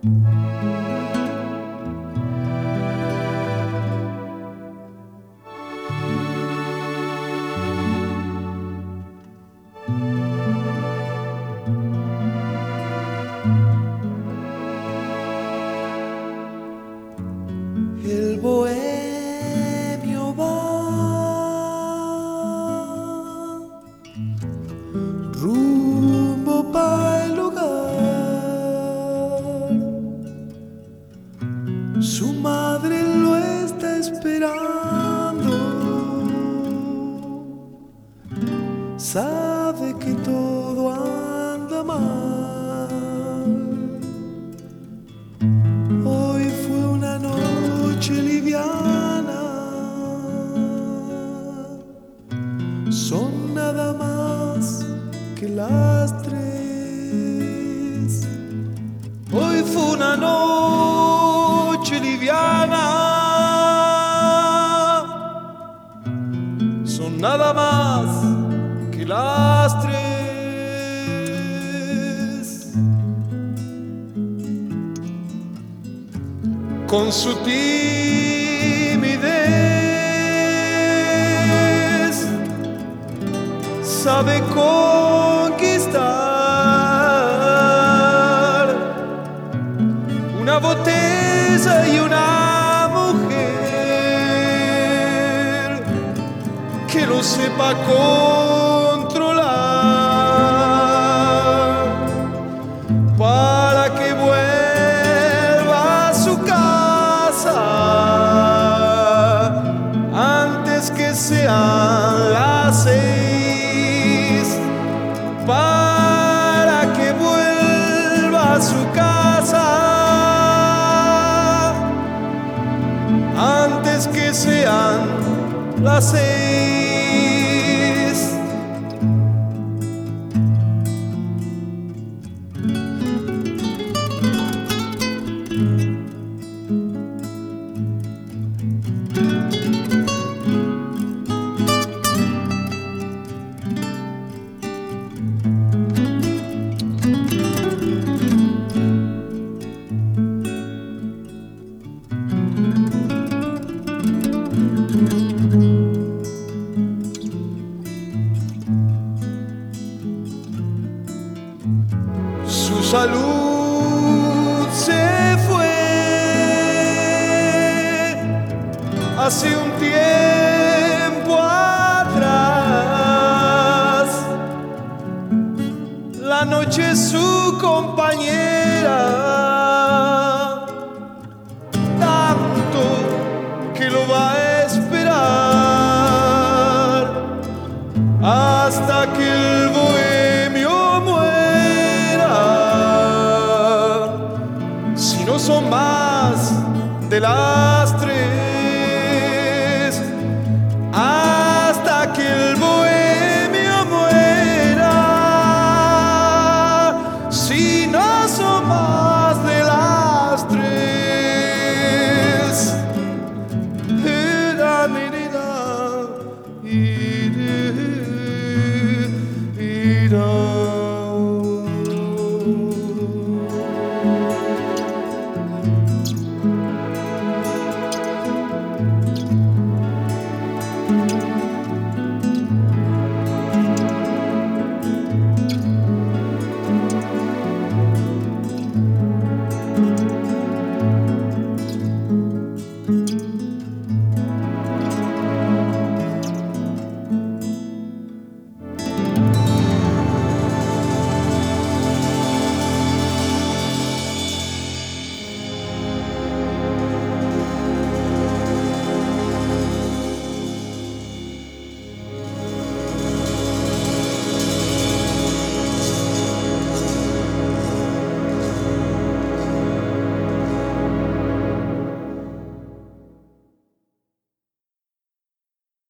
El bohemio va rumbo pa' el hogar. Su madre lo está esperando. Sabe que todo anda mal. Hoy fue una noche liviana. Son nada más que las 3. Hoy fue una noche liviana. Son nada más que las 3. Con su timidez sabe conquistar una botella y una mujer que lo sepa controlar para que vuelva a su casa antes que sean las 6, para que vuelva a su casa antes que sean las 6. Su salud se fue hace un tiempo atrás. La noche es su compañera, tanto que lo va a esperar hasta que el bohemio muera. Si no son más de la